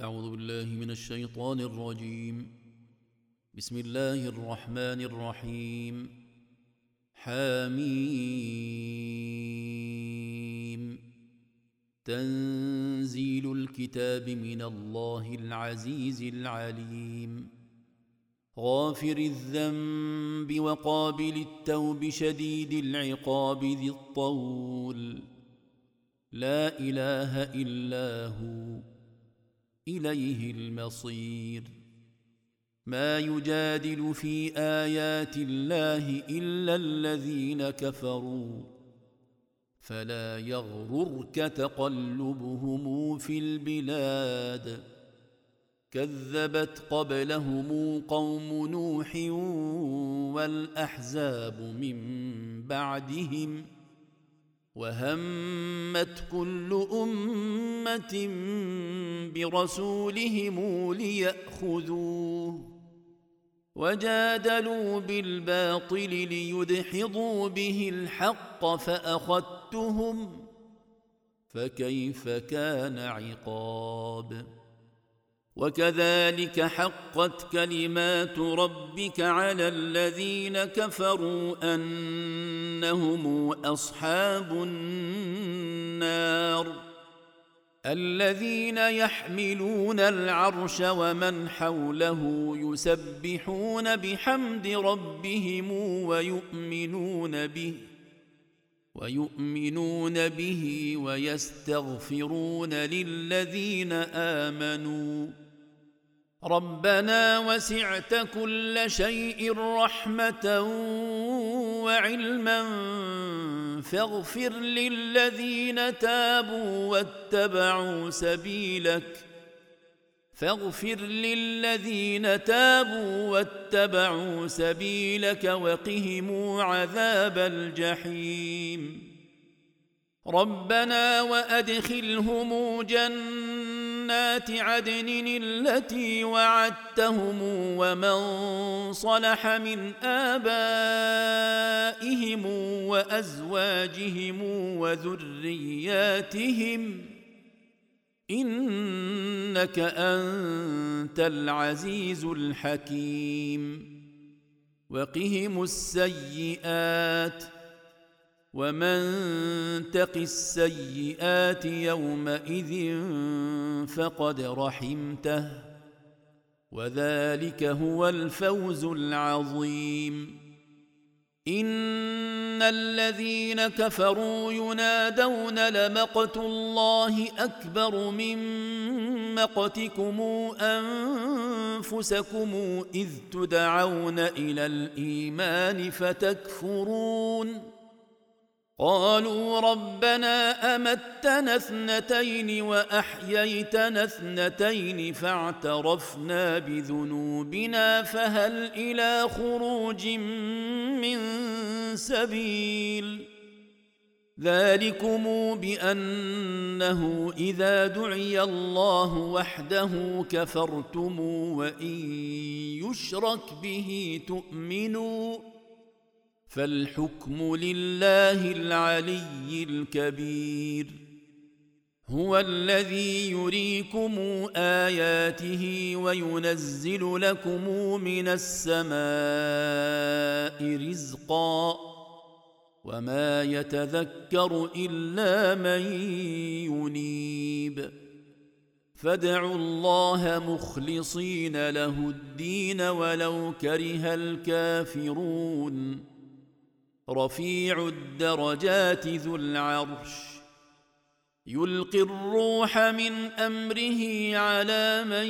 أعوذ بالله من الشيطان الرجيم. بسم الله الرحمن الرحيم. حميم. تنزيل الكتاب من الله العزيز العليم. غافر الذنب وقابل التوب شديد العقاب ذي الطول. لا إله إلا هو إليه المصير. ما يجادل في آيات الله إلا الذين كفروا فلا يغررك تقلبهم في البلاد. كذبت قبلهم قوم نوح والأحزاب من بعدهم وهمت كل أمة برسولهم ليأخذوه وجادلوا بالباطل ليدحضوا به الحق فأخذتهم فكيف كان عقاب. وكذلك حقت كلمات ربك على الذين كفروا أنهم أصحاب النار. الذين يحملون العرش ومن حوله يسبحون بحمد ربهم ويؤمنون به ويستغفرون للذين آمنوا ربنا وسعت كل شيء رحمة وعلما فاغفر للذين تابوا واتبعوا سبيلك وقهم عذاب الجحيم. ربنا وأدخلهم جنات عدن التي وعدتهم ومن صلح من آبائهم وأزواجهم وذرياتهم إنك أنت العزيز الحكيم. وقهم السيئات ومن تق السيئات يومئذ فقد رحمته وذلك هو الفوز العظيم. إن الذين كفروا ينادون لمقت الله أكبر من مقتكم أنفسكم إذ تدعون إلى الإيمان فتكفرون. قالوا ربنا أمتنا اثنتين وأحييتنا اثنتين فاعترفنا بذنوبنا فهل إلى خروج من سبيل. ذلكم بأنه إذا دعي الله وحده كفرتم وإن يشرك به تؤمنوا فالحكم لله العلي الكبير. هو الذي يريكم آياته وينزل لكم من السماء رزقا وما يتذكر إلا من ينيب. فادعوا الله مخلصين له الدين ولو كره الكافرون. رفيع الدرجات ذو العرش يلقي الروح من أمره على من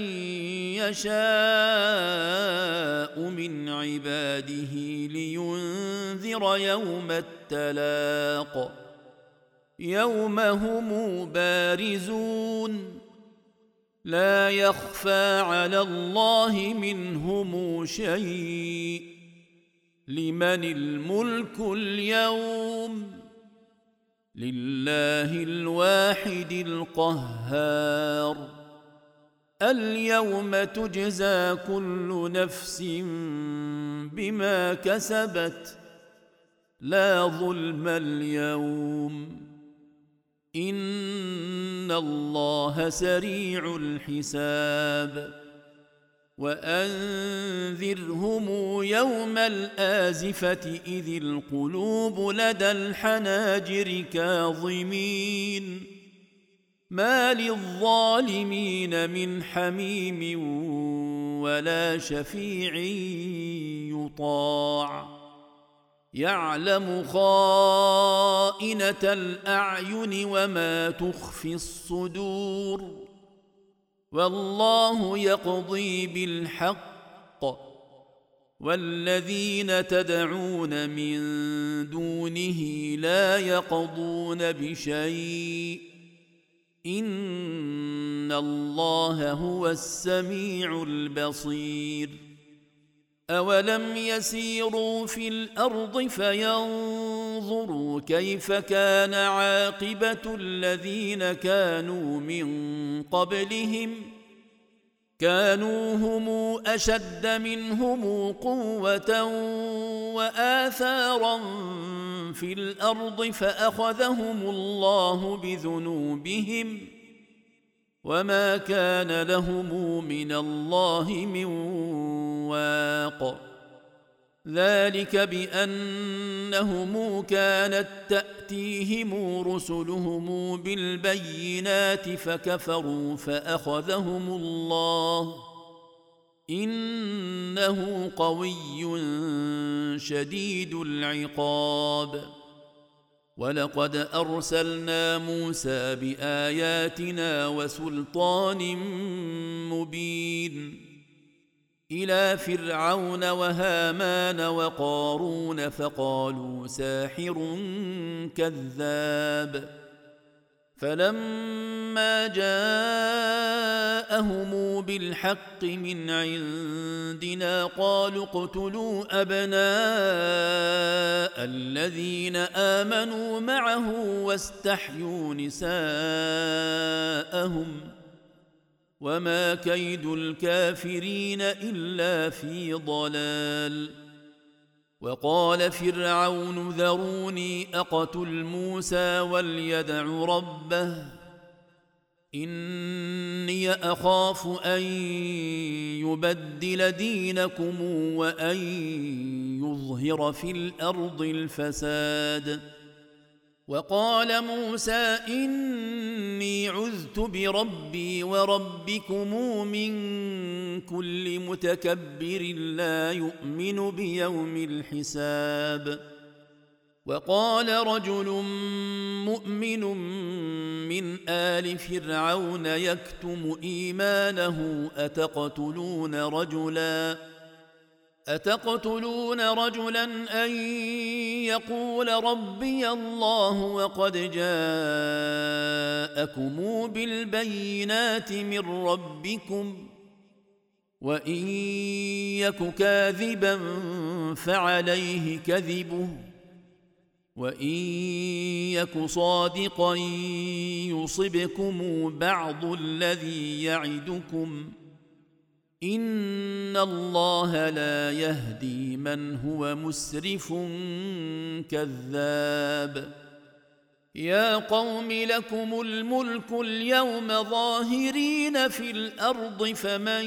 يشاء من عباده لينذر يوم التلاق. يوم هم بارزون لا يخفى على الله منهم شيء. لمن الملك اليوم؟ لله الواحد القهار. اليوم تجزى كل نفس بما كسبت لا ظلم اليوم. إن الله سريع الحساب وأنذرهم يوم الآزفة إذ القلوب لدى الحناجر كاظمين ما للظالمين من حميم ولا شفيع يطاع يعلم خائنة الأعين وما تخفي الصدور والله يقضي بالحق والذين تدعون من دونه لا يقضون بشيء إن الله هو السميع البصير أولم يسيروا في الأرض فينظروا كيف كان عاقبة الذين كانوا من قبلهم كانوا هم أشد منهم قوة وآثارا في الأرض فأخذهم الله بذنوبهم وما كان لهم من الله من واق ذلك بأنهم كانت تأتيهم رسلهم بالبينات فكفروا فأخذهم الله إنه قوي شديد العقاب ولقد أرسلنا موسى بآياتنا وسلطان مبين إلى فرعون وهامان وقارون فقالوا ساحر كذاب فلما جاءهم بالحق من عندنا قالوا اقتلوا أبناء الذين آمنوا معه واستحيوا نساءهم وما كيد الكافرين إلا في ضلال وقال فرعون ذروني أقتل موسى وليدع ربه إني أخاف أن يبدل دينكم وأن يظهر في الأرض الفساد وقال موسى إني عذت بربي وربكم من كل متكبر لا يؤمن بيوم الحساب وقال رجل مؤمن من آل فرعون يكتم إيمانه أتقتلون رجلا أن يقول ربي الله وقد جاءكم بالبينات من ربكم وإن يك كاذبا فعليه كذبه وإن يك صادقا يصبكم بعض الذي يعدكم إن الله لا يهدي من هو مسرف كذاب يا قوم لكم الملك اليوم ظاهرين في الأرض فمن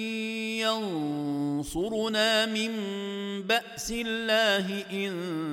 ينصرنا من بأس الله إن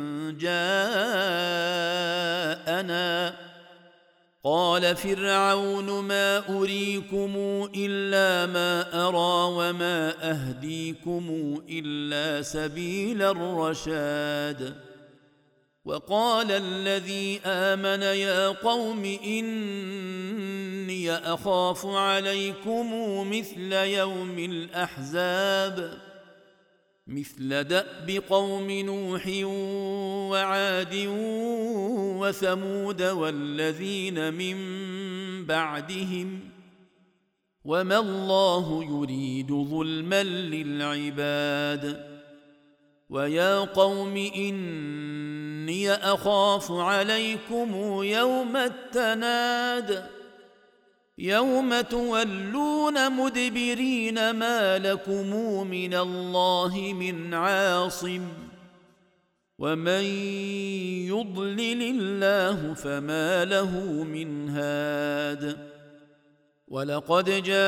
جاءنا قال فرعون ما أريكم إلا ما أرى وما أهديكم إلا سبيل الرشاد وقال الذي آمن يا قوم إني أخاف عليكم مثل يوم الأحزاب مثل دأب قوم نوح وعاد وثمود والذين من بعدهم وما الله يريد ظلما للعباد ويا قوم إني أخاف عليكم يوم التناد يوم تولون مدبرين ما لكم من الله من عاصم ومن يضلل الله فما له من هاد ولقد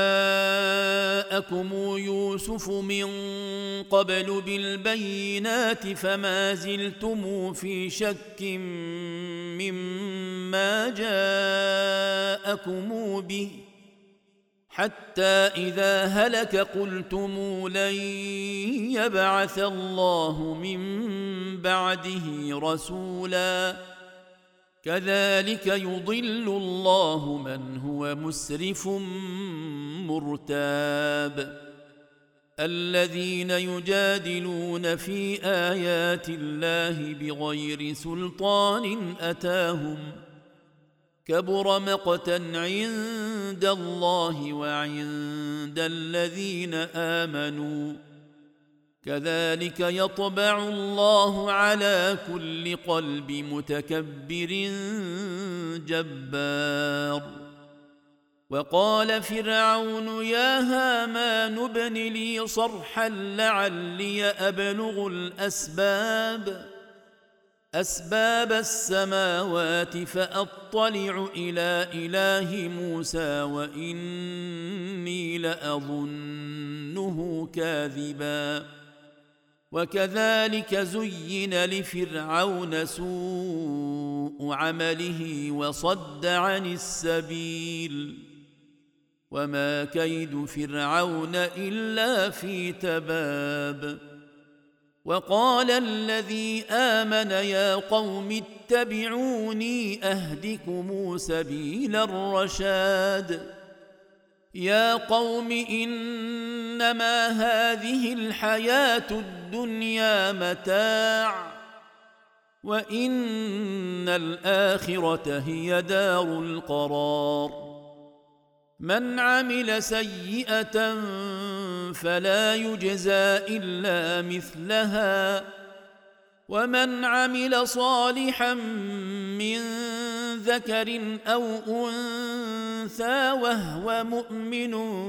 جاءكم يوسف من قبل بالبينات فما زلتم في شك مما جاءكم به حتى إذا هلك قلتم لن يبعث الله من بعده رسولا كذلك يضل الله من هو مسرف مرتاب الذين يجادلون في آيات الله بغير سلطان أتاهم كبر مقتا عند الله وعند الذين آمنوا كذلك يطبع الله على كل قلب متكبر جبار وقال فرعون يا هامان ابن لي صرحا لعلي أبلغ أسباب السماوات فأطلع إلى إله موسى وإني لأظنه كاذبا وكذلك زين لفرعون سوء عمله وصد عن السبيل وما كيد فرعون إلا في تباب وقال الذي آمن يا قوم اتبعوني أهدكم سبيل الرشاد يا قوم إنما هذه الحياة الدنيا متاع وإن الآخرة هي دار القرار من عمل سيئة فلا يجزى إلا مثلها ومن عمل صالحا من ذكر أو أنثى وهو مؤمن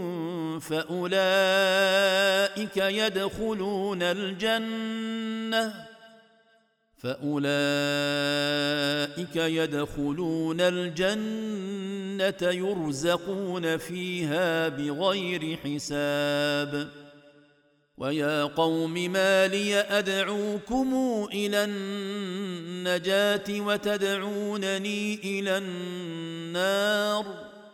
فأولئك يدخلون الجنة يرزقون فيها بغير حساب ويا قوم ما لي أدعوكم إلى النجاة وتدعونني إلى النار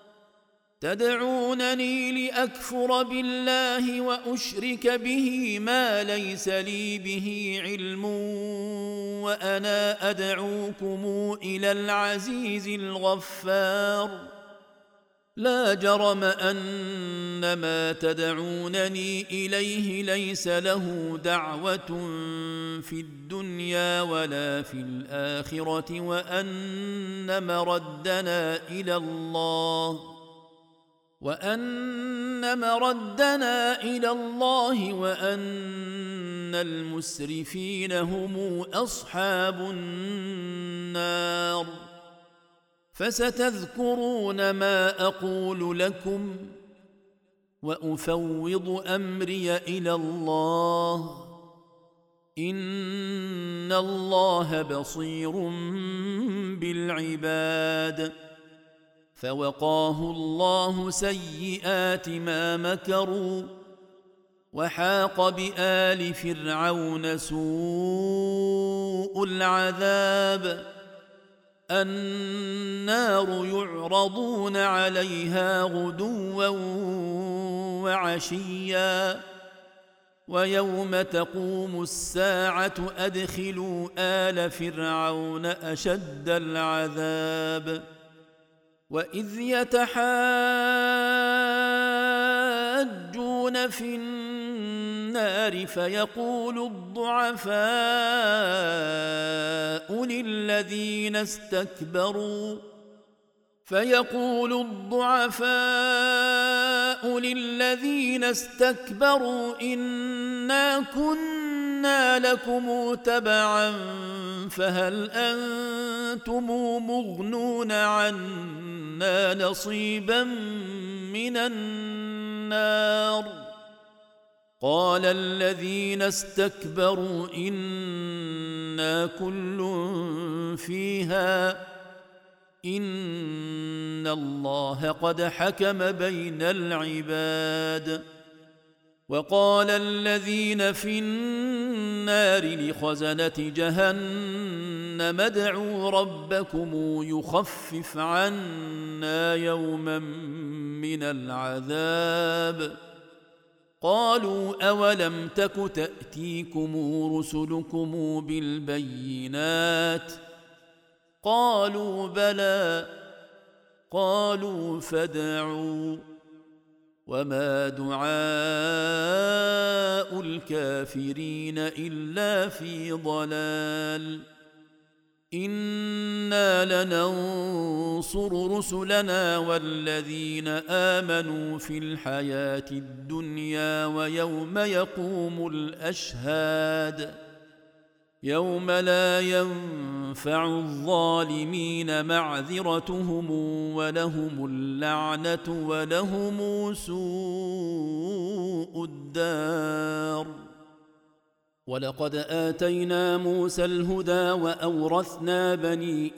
تدعونني لأكفر بالله وأشرك به ما ليس لي به علم وأنا أدعوكم إلى العزيز الغفار لا جرم أن ما تدعونني إليه ليس له دعوة في الدنيا ولا في الآخرة وأن مردنا إلى الله وأن المسرفين هم أصحاب النار فستذكرون ما أقول لكم وأفوض أمري إلى الله إن الله بصير بالعباد فوقاه الله سيئات ما مكروا وحاق بآل فرعون سوء العذاب النار يعرضون عليها غدوا وعشيا ويوم تقوم الساعة أدخلوا آل فرعون أشد العذاب وإذ يتحاجون في النار فيقول الضعفاء للذين استكبروا إنا كنا لكم تبعا فهل أنتم مغنون عنا نصيبا من النار قال الذين استكبروا إنا كل فيها إن الله قد حكم بين العباد. وقال الذين في النار لخزنة جهنم ادعوا ربكم يخفف عنا يوما من العذاب. قالوا أولم تك تأتيكم رسلكم بالبينات قالوا بلى قالوا فادعوا وما دعاء الكافرين إلا في ضلال. إنا لننصر رسلنا والذين آمنوا في الحياة الدنيا ويوم يقوم الأشهاد يوم لا ينفع الظالمين معذرتهم ولهم اللعنة ولهم سوء الدار. ولقد آتينا موسى الهدى وأورثنا بني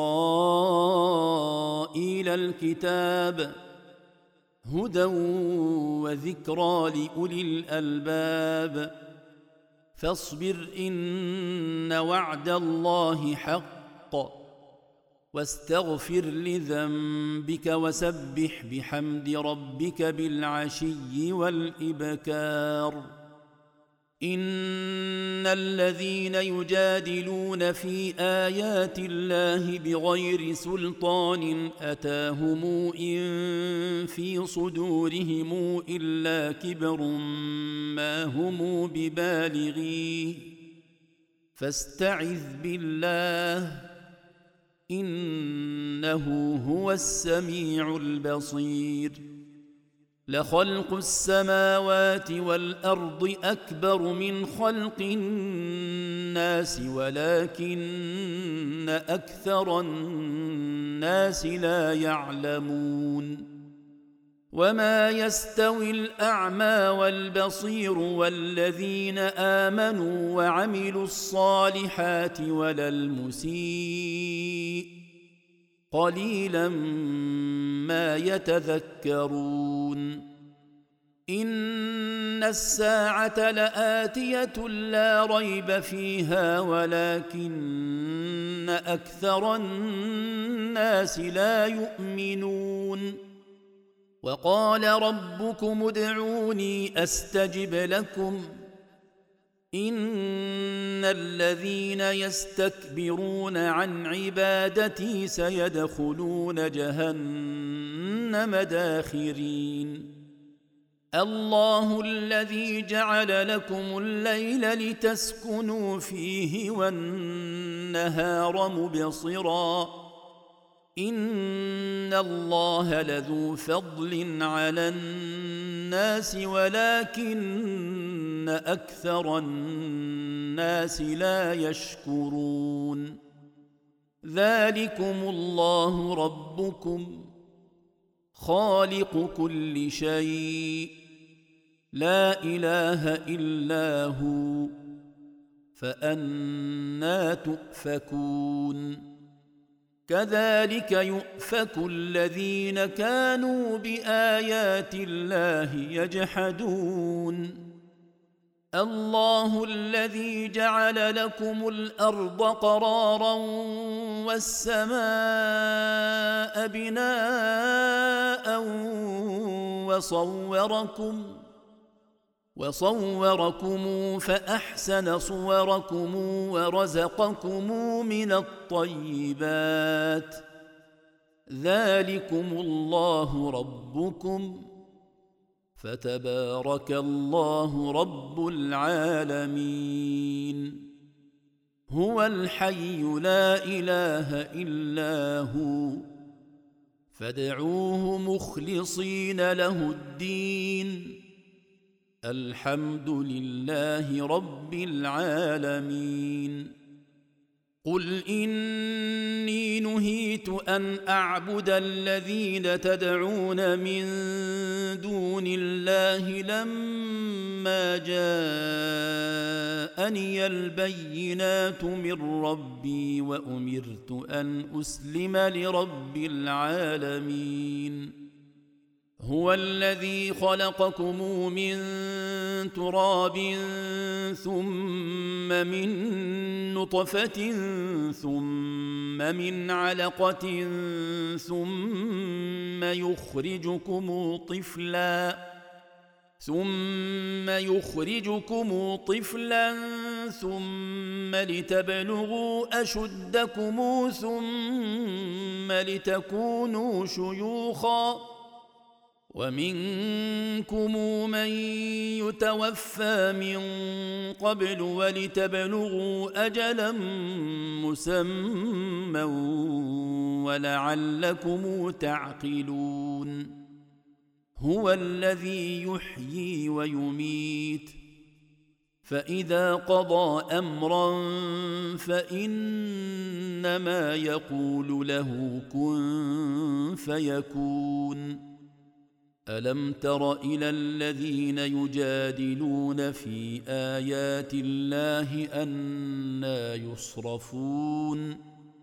إسرائيل الكتاب هدى وذكرى لأولي الألباب. فاصبر إن وعد الله حق واستغفر لذنبك وسبح بحمد ربك بالعشي والإبكار. إن الذين يجادلون في آيات الله بغير سلطان أتاهم إن في صدورهم إلا كبر ما هم ببالغيه فاستعذ بالله إنه هو السميع البصير. لخلق السماوات والأرض أكبر من خلق الناس ولكن أكثر الناس لا يعلمون. وما يستوي الأعمى والبصير والذين آمنوا وعملوا الصالحات ولا المسيء قليلا ما يتذكرون. إن الساعة لآتية لا ريب فيها ولكن أكثر الناس لا يؤمنون. وقال ربكم ادعوني أستجب لكم إن الذين يستكبرون عن عبادتي سيدخلون جهنم داخرين. الله الذي جعل لكم الليل لتسكنوا فيه والنهار مبصرا إن الله لذو فضل على الناس ولكن أكثر الناس لا يشكرون. ذلكم الله ربكم خالق كل شيء لا إله إلا هو فأنى تؤفكون. كذلك يؤفك الذين كانوا بآيات الله يجحدون. الله الذي جعل لكم الأرض قرارا والسماء بناء وصوركم فأحسن صوركم ورزقكم من الطيبات. ذلكم الله ربكم فتبارك الله رب العالمين. هو الحي لا إله إلا هو فادعوه مخلصين له الدين الحمد لله رب العالمين. قل إني نهيت أن أعبد الذين تدعون من دون الله لما جاءني البينات من ربي وأمرت أن أسلم لرب العالمين هو الذي خلقكم من تراب ثم من نطفة ثم من علقة ثم يخرجكم طفلا ثم لتبلغوا أشدكم ثم لتكونوا شيوخا ومنكم من يتوفى من قبل ولتبلغوا أجلا مسمى ولعلكم تعقلون هو الذي يحيي ويميت فإذا قضى أمرا فإنما يقول له كن فيكون ألم تر إلى الذين يجادلون في آيات الله أنى يصرفون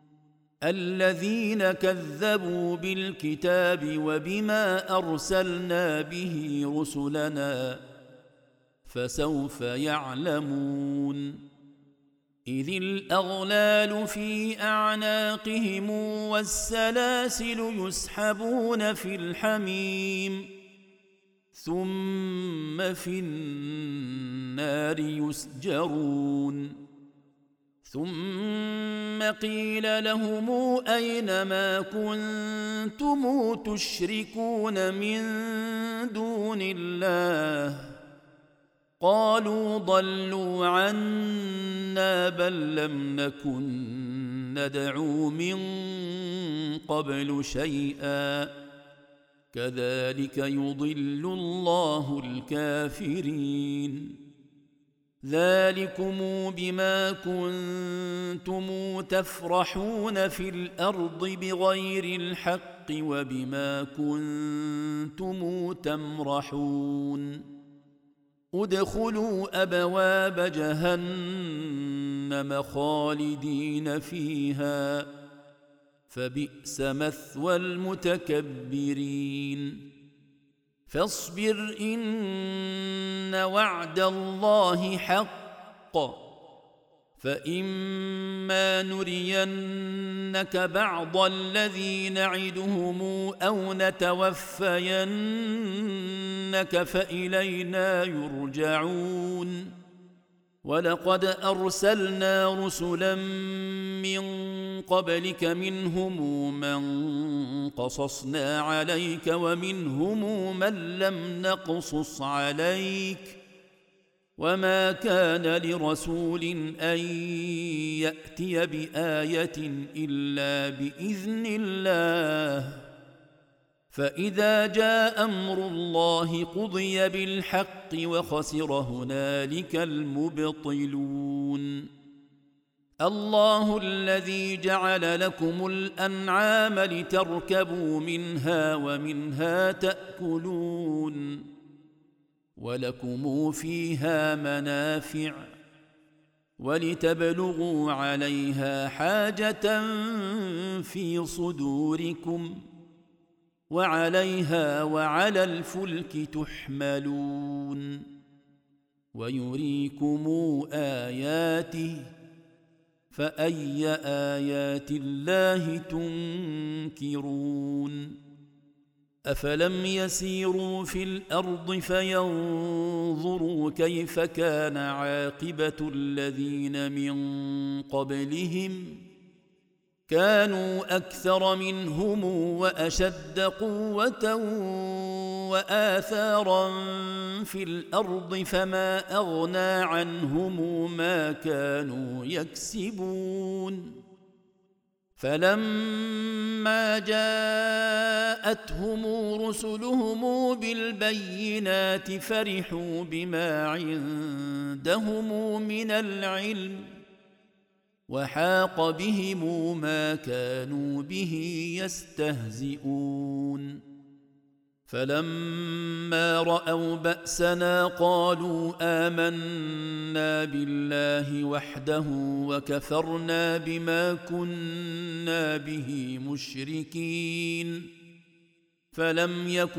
الذين كذبوا بالكتاب وبما أرسلنا به رسلنا فسوف يعلمون إذ الأغلال في أعناقهم والسلاسل يسحبون في الحميم ثم في النار يسجرون ثم قيل لهم أين ما كنتم تشركون من دون الله قالوا ضلوا عنا بل لم نكن ندعو من قبل شيئا كذلك يضل الله الكافرين ذلكم بما كنتم تفرحون في الأرض بغير الحق وبما كنتم تمرحون ادخلوا أبواب جهنم خالدين فيها فبئس مثوى المتكبرين فاصبر إن وعد الله حق فإما نرينك بعض الذي نعدهم أو نتوفينك فإلينا يرجعون ولقد أرسلنا رسلا من قبلك منهم من قصصنا عليك ومنهم من لم نقصص عليك وما كان لرسول أن يأتي بآية إلا بإذن الله فإذا جاء أمر الله قضي بالحق وخسر هنالك المبطلون الله الذي جعل لكم الأنعام لتركبوا منها ومنها تأكلون ولكم فيها منافع ولتبلغوا عليها حاجة في صدوركم وعليها وعلى الفلك تحملون ويريكم آياته فأي آيات الله تنكرون أفلم يسيروا في الأرض فينظروا كيف كان عاقبة الذين من قبلهم كانوا أكثر منهم وأشد قوة وآثارا في الأرض فما أغنى عنهم ما كانوا يكسبون فلما جاءتهم رسلهم بالبينات فرحوا بما عندهم من العلم وحاق بهم ما كانوا به يستهزئون فلما رأوا بأسنا قالوا آمنا بالله وحده وكفرنا بما كنا به مشركين فلم يك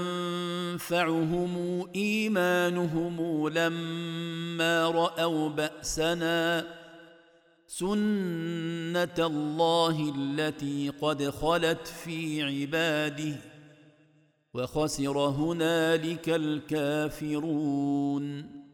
ينفعهم إيمانهم لما رأوا بأسنا سنة الله التي قد خلت في عباده وخسر هنالك الكافرون